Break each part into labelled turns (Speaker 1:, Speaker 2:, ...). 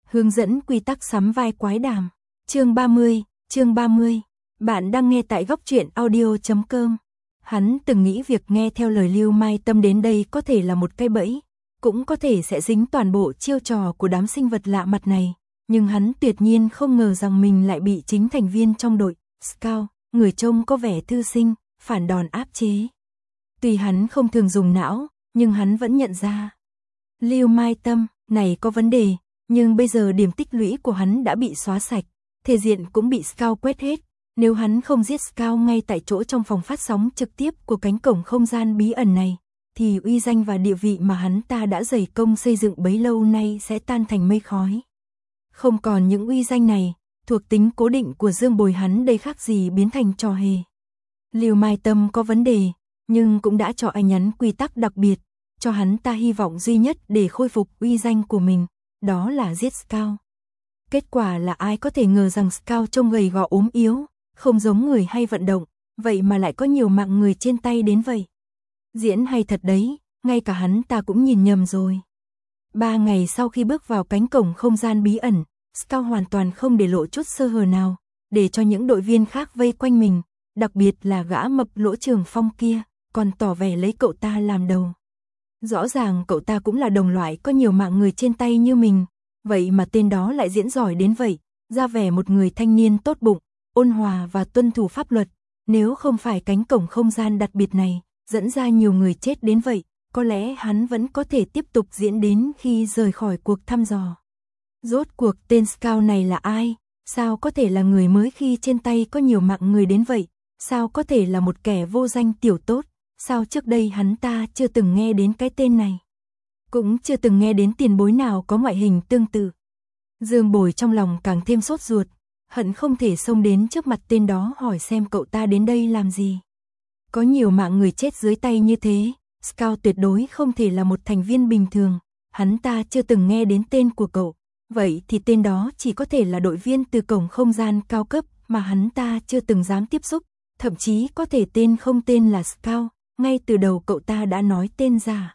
Speaker 1: Hướng dẫn quy tắc sắm vai quái đàm. Chương 30. Bạn đang nghe tại góc truyện audio.com. Hắn từng nghĩ việc nghe theo lời Lưu Mai Tâm đến đây có thể là một cái bẫy, cũng có thể sẽ dính toàn bộ chiêu trò của đám sinh vật lạ mặt này, nhưng hắn tuyệt nhiên không ngờ rằng mình lại bị chính thành viên trong đội Scout, người trông có vẻ thư sinh, phản đòn áp chế. Tuy hắn không thường dùng não, nhưng hắn vẫn nhận ra Lưu Mai Tâm này có vấn đề, nhưng bây giờ điểm tích lũy của hắn đã bị xóa sạch, thể diện cũng bị Scout quét hết. Nếu hắn không giết Scout ngay tại chỗ trong phòng phát sóng trực tiếp của cánh cổng không gian bí ẩn này, thì uy danh và địa vị mà hắn ta đã dày công xây dựng bấy lâu nay sẽ tan thành mây khói. Không còn những uy danh này, thuộc tính cố định của Dương Bồi hắn đây khác gì biến thành trò hề. Lưu Mai Tâm có vấn đề, nhưng cũng đã cho anh nhắn quy tắc đặc biệt, cho hắn ta hy vọng duy nhất để khôi phục uy danh của mình, đó là giết Scout. Kết quả là ai có thể ngờ rằng Scout trông gầy gò ốm yếu, không giống người hay vận động, vậy mà lại có nhiều mạng người trên tay đến vậy. Diễn hay thật đấy, ngay cả hắn ta cũng nhìn nhầm rồi. 3 ngày sau khi bước vào cánh cổng không gian bí ẩn, Scout hoàn toàn không để lộ chút sơ hở nào, để cho những đội viên khác vây quanh mình, đặc biệt là gã mập Lỗ Trường Phong kia, còn tỏ vẻ lấy cậu ta làm đầu. Rõ ràng cậu ta cũng là đồng loại có nhiều mạng người trên tay như mình, vậy mà tên đó lại diễn giỏi đến vậy, ra vẻ một người thanh niên tốt bụng, ôn hòa và tuân thủ pháp luật. Nếu không phải cánh cổng không gian đặc biệt này dẫn ra nhiều người chết đến vậy, có lẽ hắn vẫn có thể tiếp tục diễn đến khi rời khỏi cuộc thăm dò. Rốt cuộc tên Scout này là ai? Sao có thể là người mới khi trên tay có nhiều mạng người đến vậy? Sao có thể là một kẻ vô danh tiểu tốt? Sao trước đây hắn ta chưa từng nghe đến cái tên này? Cũng chưa từng nghe đến tiền bối nào có ngoại hình tương tự. Dương Bồi trong lòng càng thêm sốt ruột, hận không thể xông đến trước mặt tên đó hỏi xem cậu ta đến đây làm gì. Có nhiều mạng người chết dưới tay như thế, Scout tuyệt đối không thể là một thành viên bình thường, hắn ta chưa từng nghe đến tên của cậu, vậy thì tên đó chỉ có thể là đội viên từ cổng không gian cao cấp mà hắn ta chưa từng dám tiếp xúc, thậm chí có thể tên không tên là Scout, ngay từ đầu cậu ta đã nói tên giả.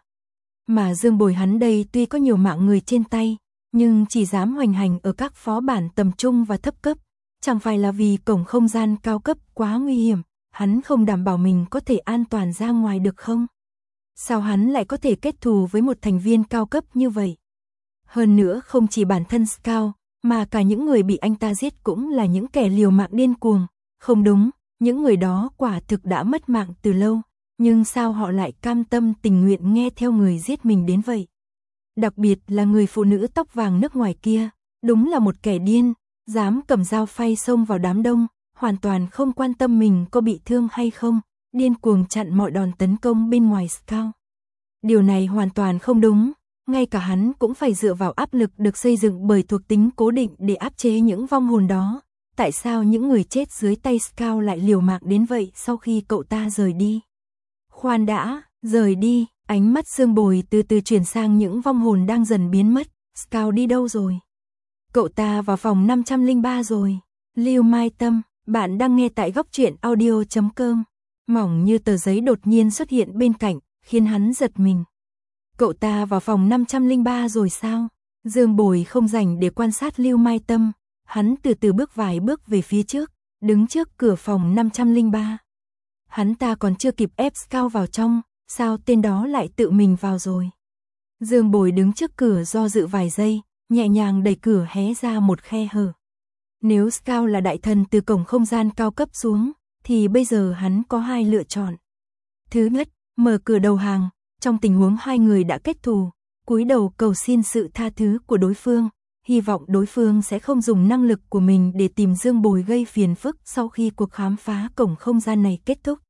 Speaker 1: Mà Dương Bồi hắn đây tuy có nhiều mạng người trên tay, nhưng chỉ dám hoành hành ở các phó bản tầm trung và thấp cấp, chẳng phải là vì cổng không gian cao cấp quá nguy hiểm, hắn không đảm bảo mình có thể an toàn ra ngoài được không? Sao hắn lại có thể kết thù với một thành viên cao cấp như vậy? Hơn nữa không chỉ bản thân Scout, mà cả những người bị anh ta giết cũng là những kẻ liều mạng điên cuồng. Không đúng, những người đó quả thực đã mất mạng từ lâu, nhưng sao họ lại cam tâm tình nguyện nghe theo người giết mình đến vậy? Đặc biệt là người phụ nữ tóc vàng nước ngoài kia, đúng là một kẻ điên, dám cầm dao phay xông vào đám đông, hoàn toàn không quan tâm mình có bị thương hay không, điên cuồng chặn mọi đòn tấn công bên ngoài Scout. Điều này hoàn toàn không đúng, ngay cả hắn cũng phải dựa vào áp lực được xây dựng bởi thuộc tính cố định để áp chế những vong hồn đó. Tại sao những người chết dưới tay Scout lại liều mạng đến vậy sau khi cậu ta rời đi? Khoan đã, rời đi, ánh mắt Dương Bồi từ từ chuyển sang những vong hồn đang dần biến mất. Scout đi đâu rồi? Cậu ta vào phòng 503 rồi. Lưu Mai Tâm, bạn đang nghe tại góc truyện audio.com. Mỏng như tờ giấy đột nhiên xuất hiện bên cạnh, khiến hắn giật mình. Cậu ta vào phòng 503 rồi sao? Dương Bồi không rảnh để quan sát Lưu Mai Tâm, hắn từ từ bước vài bước về phía trước, đứng trước cửa phòng 503. Hắn ta còn chưa kịp ép Scout vào trong, sao tên đó lại tự mình vào rồi? Dương Bồi đứng trước cửa do dự vài giây, nhẹ nhàng đẩy cửa hé ra một khe hở. Nếu Scout là đại thần từ cổng không gian cao cấp xuống, thì bây giờ hắn có hai lựa chọn. Thứ nhất, mở cửa đầu hàng, trong tình huống hai người đã kết thù, cúi đầu cầu xin sự tha thứ của đối phương, hy vọng đối phương sẽ không dùng năng lực của mình để tìm Dương Bồi gây phiền phức sau khi cuộc khám phá cổng không gian này kết thúc.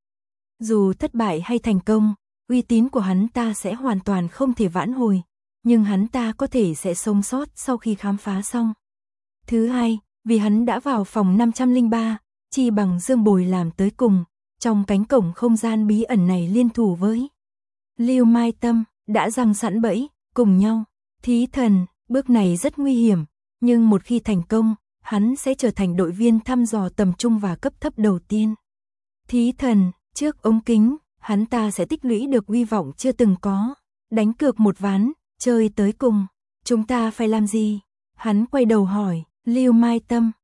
Speaker 1: Dù thất bại hay thành công, uy tín của hắn ta sẽ hoàn toàn không thể vãn hồi, nhưng hắn ta có thể sẽ sống sót sau khi khám phá xong. Thứ hai, vì hắn đã vào phòng 503, chi bằng Dương Bồi làm tới cùng, trong cánh cổng không gian bí ẩn này liên thủ với Lưu Mai Tâm, đã giăng sẵn bẫy, cùng nhau. Thí thần, bước này rất nguy hiểm, nhưng một khi thành công, hắn sẽ trở thành đội viên thăm dò tầm trung và cấp thấp đầu tiên. Thí thần, trước ống kính, hắn ta sẽ tích lũy được uy vọng chưa từng có. Đánh cược một ván, chơi tới cùng. Chúng ta phải làm gì? Hắn quay đầu hỏi, Lưu Mai Tâm,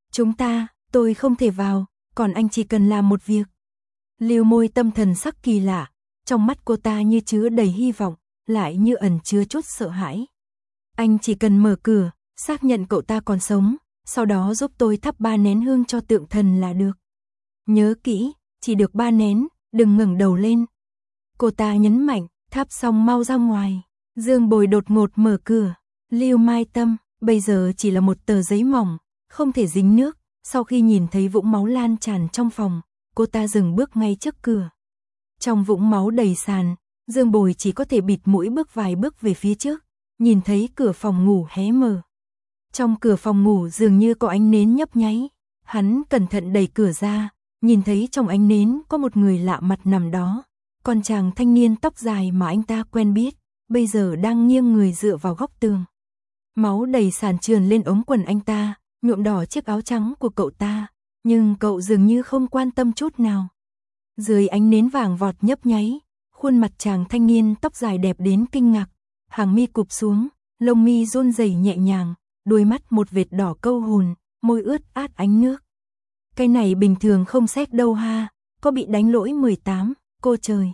Speaker 1: tôi không thể vào, còn anh chỉ cần làm một việc. Lưu Môi Tâm thần sắc kỳ lạ, trong mắt cô ta như chứa đầy hy vọng, lại như ẩn chứa chút sợ hãi. Anh chỉ cần mở cửa, xác nhận cậu ta còn sống, sau đó giúp tôi thắp 3 nén hương cho tượng thần là được. Nhớ kỹ, chỉ được 3 nén, đừng ngẩng đầu lên. Cô ta nhấn mạnh, thắp xong mau ra ngoài. Dương Bồi đột ngột mở cửa. Lưu Mai Tâm, bây giờ chỉ là một tờ giấy mỏng, không thể dính nước. Sau khi nhìn thấy vũng máu lan tràn trong phòng, cô ta dừng bước ngay trước cửa. Trong vũng máu đầy sàn, Dương Bồi chỉ có thể bịt mũi bước vài bước về phía trước, nhìn thấy cửa phòng ngủ hé mở. Trong cửa phòng ngủ dường như có ánh nến nhấp nháy. Hắn cẩn thận đẩy cửa ra, nhìn thấy trong ánh nến có một người lạ mặt nằm đó. Con chàng thanh niên tóc dài mà anh ta quen biết, bây giờ đang nghiêng người dựa vào góc tường. Máu đầy sàn trườn lên ống quần anh ta, nhuộm đỏ chiếc áo trắng của cậu ta, nhưng cậu dường như không quan tâm chút nào. Dưới ánh nến vàng vọt nhấp nháy, khuôn mặt chàng thanh niên tóc dài đẹp đến kinh ngạc, hàng mi cụp xuống, lông mi run rẩy nhẹ nhàng, đôi mắt một vệt đỏ câu hồn, môi ướt át ánh nước. Cái này bình thường không xét đâu ha, có bị đánh lỗi 18, cô trời.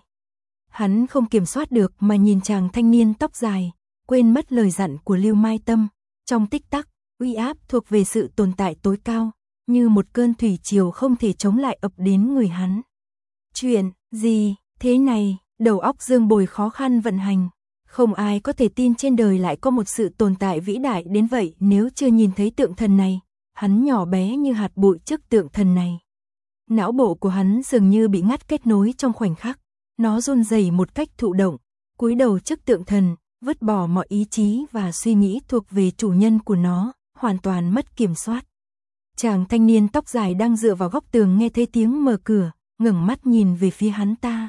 Speaker 1: Hắn không kiểm soát được mà nhìn chàng thanh niên tóc dài, quên mất lời dặn của Lưu Mai Tâm. Trong tích tắc, uy áp thuộc về sự tồn tại tối cao, như một cơn thủy triều không thể chống lại ập đến người hắn. Chuyện gì thế này? Đầu óc Dương Bồi khó khăn vận hành. Không ai có thể tin trên đời lại có một sự tồn tại vĩ đại đến vậy nếu chưa nhìn thấy tượng thần này. Hắn nhỏ bé như hạt bụi trước tượng thần này. Não bộ của hắn dường như bị ngắt kết nối trong khoảnh khắc. Nó run rẩy một cách thụ động, cúi đầu trước tượng thần, vứt bỏ mọi ý chí và suy nghĩ thuộc về chủ nhân của nó, hoàn toàn mất kiểm soát. Chàng thanh niên tóc dài đang dựa vào góc tường nghe thấy tiếng mở cửa, ngẩng mắt nhìn về phía hắn ta.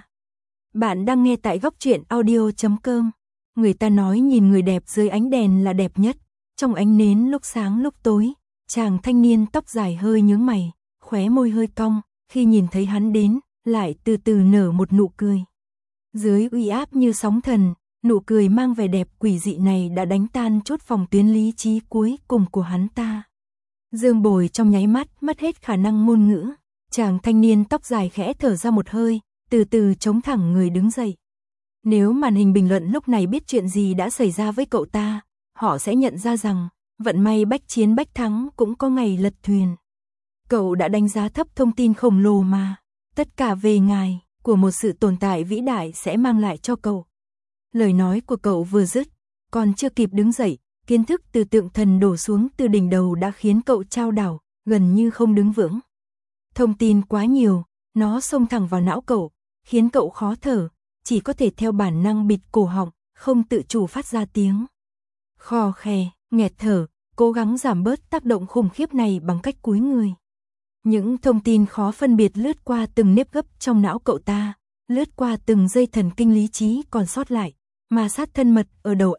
Speaker 1: Bạn đang nghe tại Góc Truyện Audio.com. Người ta nói nhìn người đẹp dưới ánh đèn là đẹp nhất, trong ánh nến lúc sáng lúc tối. Chàng thanh niên tóc dài hơi nhướng mày, khóe môi hơi cong, khi nhìn thấy hắn đến, lại từ từ nở một nụ cười. Dưới uy áp như sóng thần, nụ cười mang vẻ đẹp quỷ dị này đã đánh tan chốt phòng tuyến lý trí cuối cùng của hắn ta. Dương Bồi trong nháy mắt mất hết khả năng ngôn ngữ, chàng thanh niên tóc dài khẽ thở ra một hơi, từ từ chống thẳng người đứng dậy. Nếu màn hình bình luận lúc này biết chuyện gì đã xảy ra với cậu ta, họ sẽ nhận ra rằng, vận may bách chiến bách thắng cũng có ngày lật thuyền. Cậu đã đánh giá thấp thông tin khổng lồ mà, tất cả về ngài, của một sự tồn tại vĩ đại sẽ mang lại cho cậu. Lời nói của cậu vừa dứt, còn chưa kịp đứng dậy, kiến thức từ tượng thần đổ xuống từ đỉnh đầu đã khiến cậu chao đảo, gần như không đứng vững. Thông tin quá nhiều, nó xông thẳng vào não cậu, khiến cậu khó thở, chỉ có thể theo bản năng bịt cổ họng, không tự chủ phát ra tiếng. Khò khè, nghẹt thở, cố gắng giảm bớt tác động khủng khiếp này bằng cách cúi người. Những thông tin khó phân biệt lướt qua từng nếp gấp trong não cậu ta, lướt qua từng dây thần kinh lý trí còn sót lại, ma sát thân mật ở đầu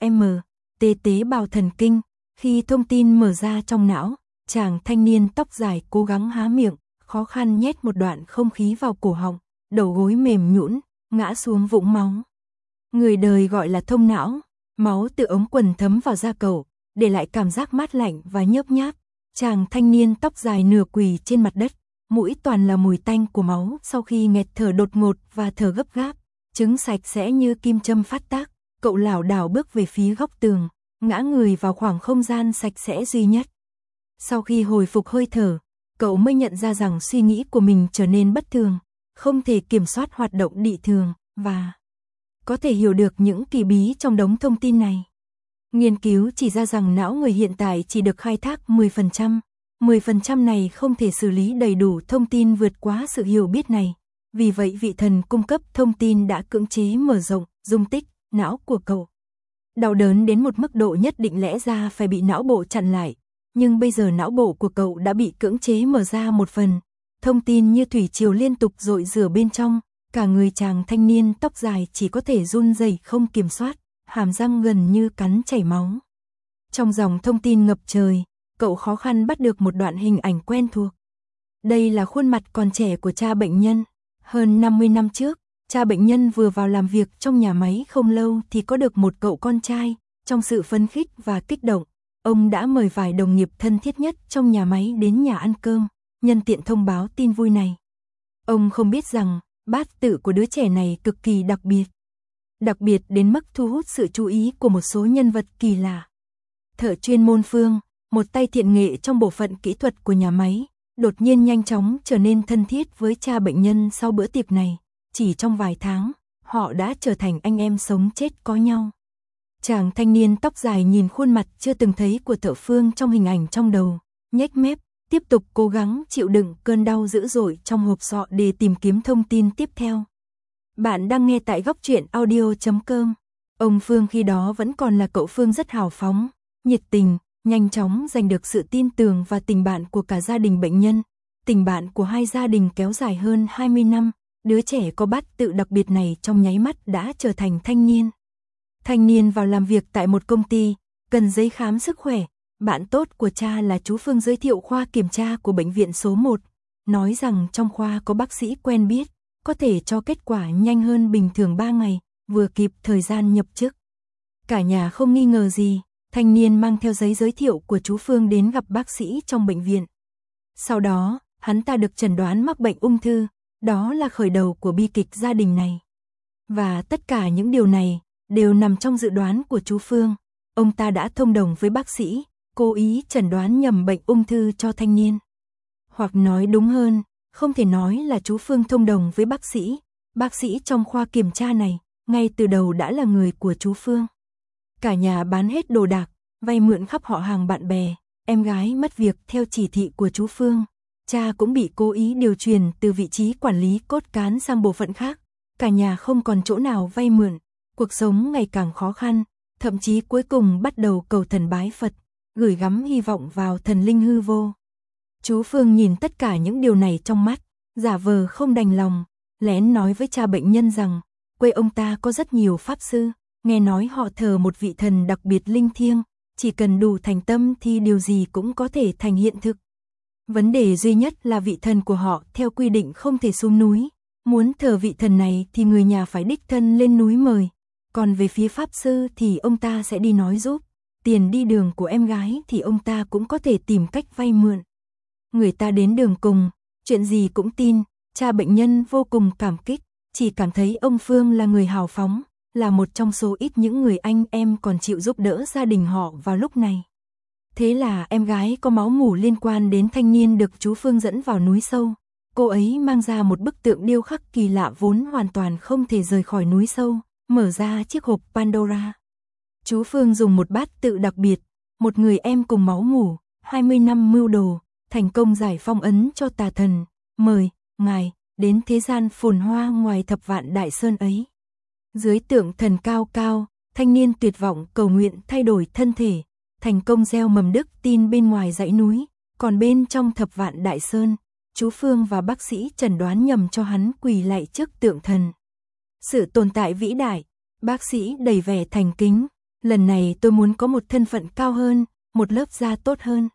Speaker 1: tế bào thần kinh. Khi thông tin mở ra trong não, chàng thanh niên tóc dài cố gắng há miệng, khó khăn nhét một đoạn không khí vào cổ họng, đầu gối mềm nhũn, ngã xuống vũng máu. Người đời gọi là thông não, máu từ ống quần thấm vào da cậu, để lại cảm giác mát lạnh và nhớp nháp. Chàng thanh niên tóc dài nửa quỳ trên mặt đất, mũi toàn là mùi tanh của máu sau khi nghẹt thở đột ngột và thở gấp gáp, trứng sạch sẽ như kim châm phát tác. Cậu lảo đảo bước về phía góc tường, ngã người vào khoảng không gian sạch sẽ duy nhất. Sau khi hồi phục hơi thở, cậu mới nhận ra rằng suy nghĩ của mình trở nên bất thường, không thể kiểm soát hoạt động dị thường, và có thể hiểu được những kỳ bí trong đống thông tin này. Nghiên cứu chỉ ra rằng não người hiện tại chỉ được khai thác 10%. 10% này không thể xử lý đầy đủ thông tin vượt quá sự hiểu biết này. Vì vậy vị thần cung cấp thông tin đã cưỡng chế mở rộng dung tích não của cậu. Đau đớn đến một mức độ nhất định lẽ ra phải bị não bộ chặn lại, nhưng bây giờ não bộ của cậu đã bị cưỡng chế mở ra một phần. Thông tin như thủy triều liên tục dội rửa bên trong, cả người chàng thanh niên tóc dài chỉ có thể run rẩy không kiểm soát, hàm răng gần như cắn chảy máu. Trong dòng thông tin ngập trời, cậu khó khăn bắt được một đoạn hình ảnh quen thuộc. Đây là khuôn mặt còn trẻ của cha bệnh nhân. Hơn 50 năm trước, cha bệnh nhân vừa vào làm việc trong nhà máy không lâu thì có được một cậu con trai. Trong sự phấn khích và kích động, ông đã mời vài đồng nghiệp thân thiết nhất trong nhà máy đến nhà ăn cơm, nhân tiện thông báo tin vui này. Ông không biết rằng, bát tự của đứa trẻ này cực kỳ đặc biệt. Đặc biệt đến mức thu hút sự chú ý của một số nhân vật kỳ lạ. Thợ chuyên môn Phương, một tay thiện nghệ trong bộ phận kỹ thuật của nhà máy, đột nhiên nhanh chóng trở nên thân thiết với cha bệnh nhân sau bữa tiệc này. Chỉ trong vài tháng, họ đã trở thành anh em sống chết có nhau. Chàng thanh niên tóc dài nhìn khuôn mặt chưa từng thấy của thợ Phương trong hình ảnh trong đầu, nhếch mép, tiếp tục cố gắng chịu đựng cơn đau dữ dội trong hộp sọ để tìm kiếm thông tin tiếp theo. Bạn đang nghe tại Góc Truyện Audio.com. Ông Phương khi đó vẫn còn là cậu Phương rất hào phóng, nhiệt tình, nhanh chóng giành được sự tin tưởng và tình bạn của cả gia đình bệnh nhân. Tình bạn của hai gia đình kéo dài hơn 20 năm, đứa trẻ có bát tự đặc biệt này trong nháy mắt đã trở thành thanh niên. Thanh niên vào làm việc tại một công ty, cần giấy khám sức khỏe. Bạn tốt của cha là chú Phương giới thiệu khoa kiểm tra của bệnh viện số 1, nói rằng trong khoa có bác sĩ quen biết, có thể cho kết quả nhanh hơn bình thường 3 ngày, vừa kịp thời gian nhập chức. Cả nhà không nghi ngờ gì, thanh niên mang theo giấy giới thiệu của chú Phương đến gặp bác sĩ trong bệnh viện. Sau đó, hắn ta được chẩn đoán mắc bệnh ung thư, đó là khởi đầu của bi kịch gia đình này. Và tất cả những điều này đều nằm trong dự đoán của chú Phương. Ông ta đã thông đồng với bác sĩ, cố ý chẩn đoán nhầm bệnh ung thư cho thanh niên. Hoặc nói đúng hơn, không thể nói là chú Phương thông đồng với bác sĩ trong khoa kiểm tra này, ngay từ đầu đã là người của chú Phương. Cả nhà bán hết đồ đạc, vay mượn khắp họ hàng bạn bè, em gái mất việc theo chỉ thị của chú Phương. Cha cũng bị cố ý điều chuyển từ vị trí quản lý cốt cán sang bộ phận khác. Cả nhà không còn chỗ nào vay mượn, cuộc sống ngày càng khó khăn, thậm chí cuối cùng bắt đầu cầu thần bái Phật, gửi gắm hy vọng vào thần linh hư vô. Chú Phương nhìn tất cả những điều này trong mắt, giả vờ không đành lòng, lén nói với cha bệnh nhân rằng, quê ông ta có rất nhiều pháp sư, nghe nói họ thờ một vị thần đặc biệt linh thiêng, chỉ cần đủ thành tâm thì điều gì cũng có thể thành hiện thực. Vấn đề duy nhất là vị thần của họ theo quy định không thể xuống núi, muốn thờ vị thần này thì người nhà phải đích thân lên núi mời, còn về phía pháp sư thì ông ta sẽ đi nói giúp, tiền đi đường của em gái thì ông ta cũng có thể tìm cách vay mượn. Người ta đến đường cùng, chuyện gì cũng tin, cha bệnh nhân vô cùng cảm kích, chỉ cảm thấy ông Phương là người hào phóng, là một trong số ít những người anh em còn chịu giúp đỡ gia đình họ vào lúc này. Thế là em gái có máu mủ liên quan đến thanh niên được chú Phương dẫn vào núi sâu. Cô ấy mang ra một bức tượng điêu khắc kỳ lạ vốn hoàn toàn không thể rời khỏi núi sâu, mở ra chiếc hộp Pandora. Chú Phương dùng một bát tự đặc biệt, một người em cùng máu mủ, 20 năm mưu đồ, thành công giải phong ấn cho tà thần, mời ngài đến thế gian phồn hoa ngoài thập vạn đại sơn ấy. Dưới tượng thần cao cao, thanh niên tuyệt vọng cầu nguyện thay đổi thân thể, thành công gieo mầm đức tin bên ngoài dãy núi, còn bên trong thập vạn đại sơn, chú Phương và bác sĩ chẩn đoán nhầm cho hắn quỳ lạy trước tượng thần. Sự tồn tại vĩ đại, bác sĩ đầy vẻ thành kính, lần này tôi muốn có một thân phận cao hơn, một lớp da tốt hơn.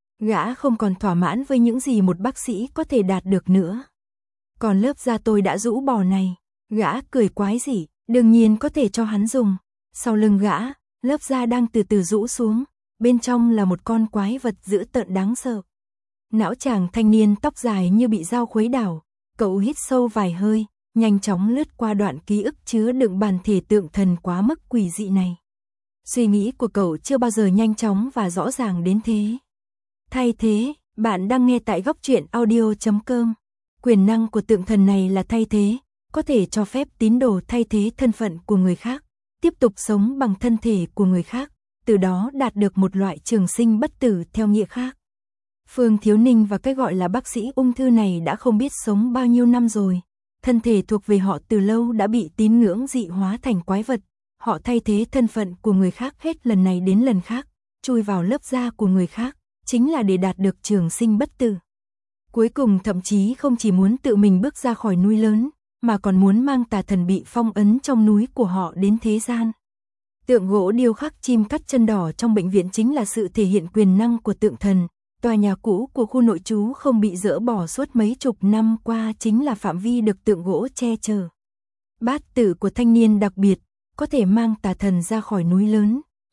Speaker 1: Gã không còn thỏa mãn với những gì một bác sĩ có thể đạt được nữa. Còn lớp da tôi đã rũ bỏ này, gã cười quái dị, đương nhiên có thể cho hắn dùng. Sau lưng gã, lớp da đang từ từ rũ xuống, bên trong là một con quái vật dữ tợn đáng sợ. Não chàng thanh niên tóc dài như bị dao khuấy đảo, cậu hít sâu vài hơi, nhanh chóng lướt qua đoạn ký ức chứa đựng bản thể tượng thần quá mức quỷ dị này. Suy nghĩ của cậu chưa bao giờ nhanh chóng và rõ ràng đến thế. Thay thế, bạn đang nghe tại Góc Truyện Audio.com. Quyền năng của tượng thần này là thay thế, có thể cho phép tín đồ thay thế thân phận của người khác, tiếp tục sống bằng thân thể của người khác, từ đó đạt được một loại trường sinh bất tử theo nghĩa khác. Phương Thiếu Ninh và cái gọi là bác sĩ ung thư này đã không biết sống bao nhiêu năm rồi. Thân thể thuộc về họ từ lâu đã bị tín ngưỡng dị hóa thành quái vật. Họ thay thế thân phận của người khác hết lần này đến lần khác, chui vào lớp da của người khác, chính là để đạt được trường sinh bất tử. Cuối cùng thậm chí không chỉ muốn tự mình bước ra khỏi núi lớn, mà còn muốn mang tà thần bị phong ấn trong núi của họ đến thế gian. Tượng gỗ điêu khắc chim cắt chân đỏ trong bệnh viện chính là sự thể hiện quyền năng của tượng thần. Tòa nhà cũ của khu nội trú không bị dỡ bỏ suốt mấy chục năm qua chính là phạm vi được tượng gỗ che chở. Bát tự của thanh niên đặc biệt, có thể mang tà thần ra khỏi núi lớn,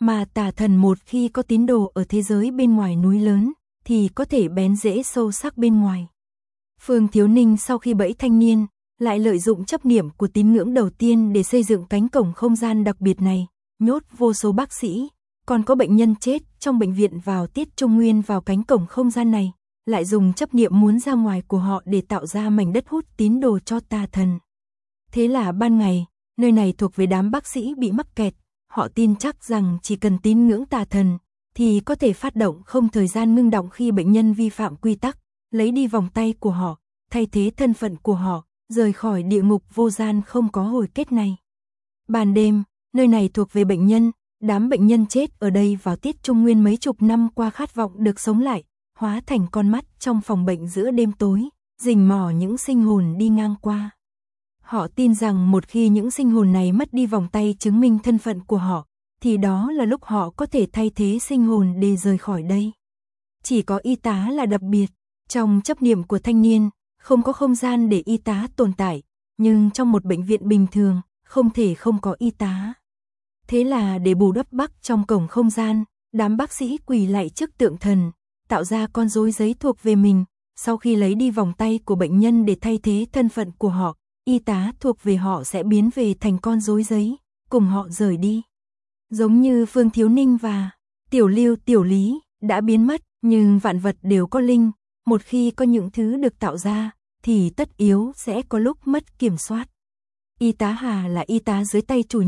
Speaker 1: mà tà thần một khi có tín đồ ở thế giới bên ngoài núi lớn, thì có thể bén rễ sâu sắc bên ngoài. Phương Thiếu Ninh sau khi bẫy thanh niên, lại lợi dụng chấp niệm của tín ngưỡng đầu tiên để xây dựng cánh cổng không gian đặc biệt này, nhốt vô số bác sĩ, còn có bệnh nhân chết trong bệnh viện vào tiết trung nguyên vào cánh cổng không gian này, lại dùng chấp niệm muốn ra ngoài của họ để tạo ra mảnh đất hút tín đồ cho tà thần. Thế là ban ngày, nơi này thuộc về đám bác sĩ bị mắc kẹt, họ tin chắc rằng chỉ cần tín ngưỡng tà thần, thì có thể phát động không thời gian ngưng động khi bệnh nhân vi phạm quy tắc, lấy đi vòng tay của họ, thay thế thân phận của họ, rời khỏi địa ngục vô gian không có hồi kết này. Ban đêm, nơi này thuộc về bệnh nhân, đám bệnh nhân chết ở đây vào tiết trung nguyên mấy chục năm qua khát vọng được sống lại, hóa thành con mắt trong phòng bệnh giữa đêm tối, rình mò những sinh hồn đi ngang qua. Họ tin rằng một khi những sinh hồn này mất đi vòng tay chứng minh thân phận của họ, thì đó là lúc họ có thể thay thế sinh hồn để rời khỏi đây. Chỉ có y tá là đặc biệt, trong chấp niệm của thanh niên, không có không gian để y tá tồn tại, nhưng trong một bệnh viện bình thường, không thể không có y tá. Thế là để bù đắp bắc trong cổng không gian, đám bác sĩ quỳ lạy trước tượng thần, tạo ra con rối giấy thuộc về mình, sau khi lấy đi vòng tay của bệnh nhân để thay thế thân phận của họ, y tá thuộc về họ sẽ biến về thành con rối giấy, cùng họ rời đi. Giống như Phương Thiếu Ninh và Tiểu Lưu Tiểu Lý đã biến mất, nhưng vạn vật đều có linh, một khi có những thứ được tạo ra, thì tất yếu sẽ có lúc mất kiểm soát. Y tá Hà là y tá dưới tay chủ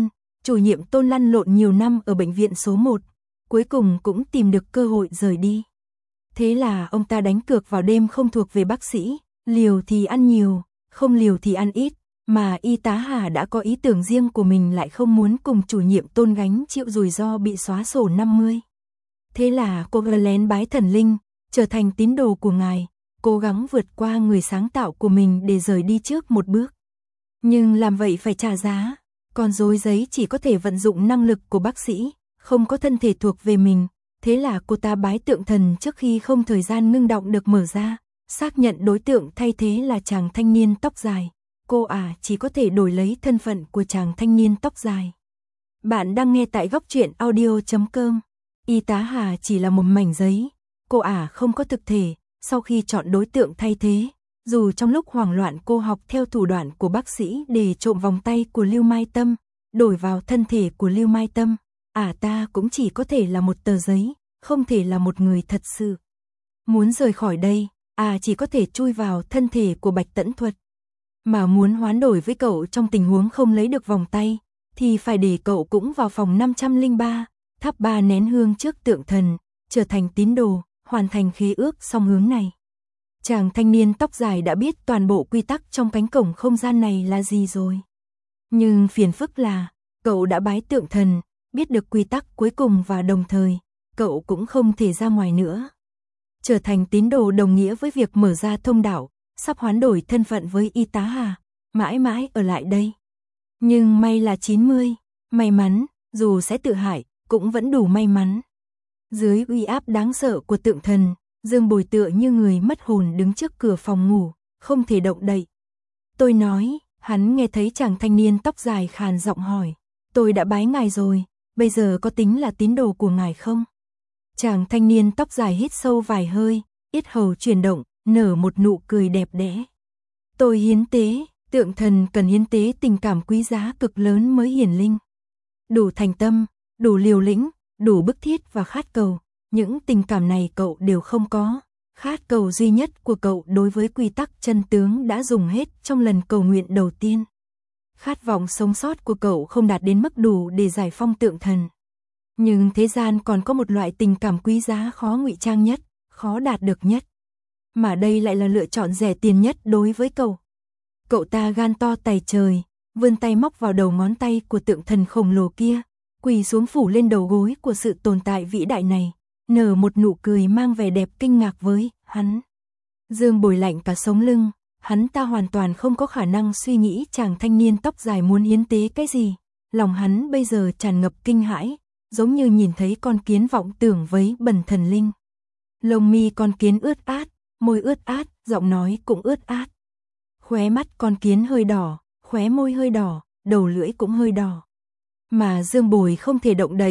Speaker 1: nhiệm Tôn lăn lộn nhiều năm ở bệnh viện số 1, cuối cùng cũng tìm được cơ hội rời đi. Thế là ông ta đánh cược vào đêm không thuộc về bác sĩ, liều thì ăn nhiều, không liều thì ăn ít, mà y tá Hà đã có ý tưởng riêng của mình lại không muốn cùng chủ nhiệm Tôn gánh chịu rủi ro bị xóa sổ 50. Thế là cô lén bái thần linh, trở thành tín đồ của ngài, cố gắng vượt qua người sáng tạo của mình để rời đi trước một bước. Nhưng làm vậy phải trả giá, con rối giấy chỉ có thể vận dụng năng lực của bác sĩ, không có thân thể thuộc về mình, thế là cô ta bái tượng thần trước khi không thời gian ngưng động được mở ra, xác nhận đối tượng thay thế là chàng thanh niên tóc dài. Cô chỉ có thể đổi lấy thân phận của chàng thanh niên tóc dài. Bạn đang nghe tại góc truyện audio.com. Y tá Hà chỉ là một mảnh giấy, cô không có thực thể, sau khi chọn đối tượng thay thế, dù trong lúc hoảng loạn cô học theo thủ đoạn của bác sĩ để trộm vòng tay của Lưu Mai Tâm, đổi vào thân thể của Lưu Mai Tâm, ta cũng chỉ có thể là một tờ giấy, không thể là một người thật sự. Muốn rời khỏi đây, chỉ có thể chui vào thân thể của Bạch Tẫn Thuật. Mà muốn hoán đổi với cậu trong tình huống không lấy được vòng tay, thì phải để cậu cũng vào phòng 503, thắp 3 nén hương trước tượng thần, trở thành tín đồ, hoàn thành khế ước song hướng này. Chàng thanh niên tóc dài đã biết toàn bộ quy tắc trong cánh cổng không gian này là gì rồi. Nhưng phiền phức là, cậu đã bái tượng thần, biết được quy tắc cuối cùng và đồng thời, cậu cũng không thể ra ngoài nữa. Trở thành tín đồ đồng nghĩa với việc mở ra thông đạo, sắp hoán đổi thân phận với y tá Hà, mãi mãi ở lại đây. Nhưng may là 90, may mắn, dù sẽ tự hại, cũng vẫn đủ may mắn. Dưới uy áp đáng sợ của tượng thần, Dương Bồi tựa như người mất hồn đứng trước cửa phòng ngủ, không thể động đậy. Tôi nói, hắn nghe thấy chàng thanh niên tóc dài khàn giọng hỏi, tôi đã bái ngài rồi, bây giờ có tính là tín đồ của ngài không? Chàng thanh niên tóc dài hít sâu vài hơi, yết hầu chuyển động, nở một nụ cười đẹp đẽ. Tôi hiến tế, tượng thần cần hiến tế tình cảm quý giá cực lớn mới hiển linh. Đủ thành tâm, đủ liều lĩnh, đủ bức thiết và khát cầu, những tình cảm này cậu đều không có. Khát cầu duy nhất của cậu đối với quy tắc chân tướng đã dùng hết trong lần cầu nguyện đầu tiên. Khát vọng sống sót của cậu không đạt đến mức đủ để giải phong tượng thần. Nhưng thế gian còn có một loại tình cảm quý giá khó ngụy trang nhất, khó đạt được nhất. Mà đây lại là lựa chọn rẻ tiền nhất đối với cậu. Cậu ta gan to tày trời, vươn tay móc vào đầu ngón tay của tượng thần khổng lồ kia, quỳ xuống phủ lên đầu gối của sự tồn tại vĩ đại này, nở một nụ cười mang vẻ đẹp kinh ngạc với hắn. Dương Bồi lạnh cả sống lưng, hắn ta hoàn toàn không có khả năng suy nghĩ chàng thanh niên tóc dài muốn hiến tế cái gì. Lòng hắn bây giờ tràn ngập kinh hãi, giống như nhìn thấy con kiến vọng tưởng với bẩn thần linh. Lông mi con kiến ướt át, môi ướt át, giọng nói cũng ướt át. Khóe mắt con kiến hơi đỏ, khóe môi hơi đỏ, đầu lưỡi cũng hơi đỏ. Mà Dương Bồi không thể động đậy,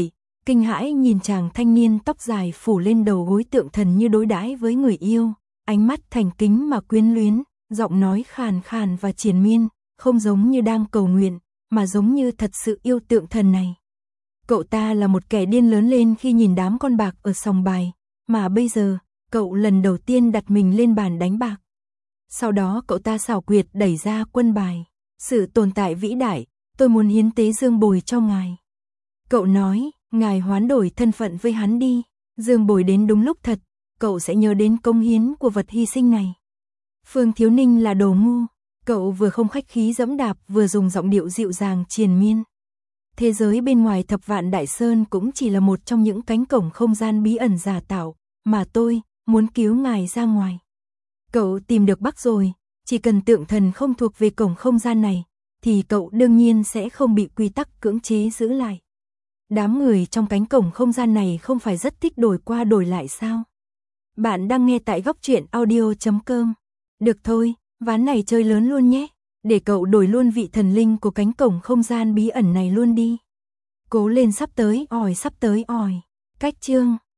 Speaker 1: kinh hãi nhìn chàng thanh niên tóc dài phủ lên đầu gối tượng thần như đối đãi với người yêu, ánh mắt thành kính mà quyến luyến, giọng nói khàn khàn và triền miên, không giống như đang cầu nguyện, mà giống như thật sự yêu tượng thần này. Cậu ta là một kẻ điên lớn lên khi nhìn đám con bạc ở sòng bài, mà bây giờ, cậu lần đầu tiên đặt mình lên bàn đánh bạc. Sau đó cậu ta xảo quyệt đẩy ra quân bài. Sự tồn tại vĩ đại, tôi muốn hiến tế Dương Bồi cho ngài. Cậu nói, ngài hoán đổi thân phận với hắn đi. Dương Bồi đến đúng lúc thật, cậu sẽ nhớ đến công hiến của vật hy sinh này. Phương Thiếu Ninh là đồ ngu, cậu vừa không khách khí dẫm đạp vừa dùng giọng điệu dịu dàng triền miên. Thế giới bên ngoài Thập Vạn Đại Sơn cũng chỉ là một trong những cánh cổng không gian bí ẩn giả tạo, mà tôi muốn cứu ngài ra ngoài. Cậu tìm được Bắc rồi, chỉ cần tượng thần không thuộc về cổng không gian này, thì cậu đương nhiên sẽ không bị quy tắc cưỡng chế giữ lại. Đám người trong cánh cổng không gian này không phải rất thích đổi qua đổi lại sao? Bạn đang nghe tại Góc Truyện Audio.com. Được thôi, ván này chơi lớn luôn nhé, để cậu đổi luôn vị thần linh của cánh cổng không gian bí ẩn này luôn đi. Cố lên, sắp tới ỏi. Cách chương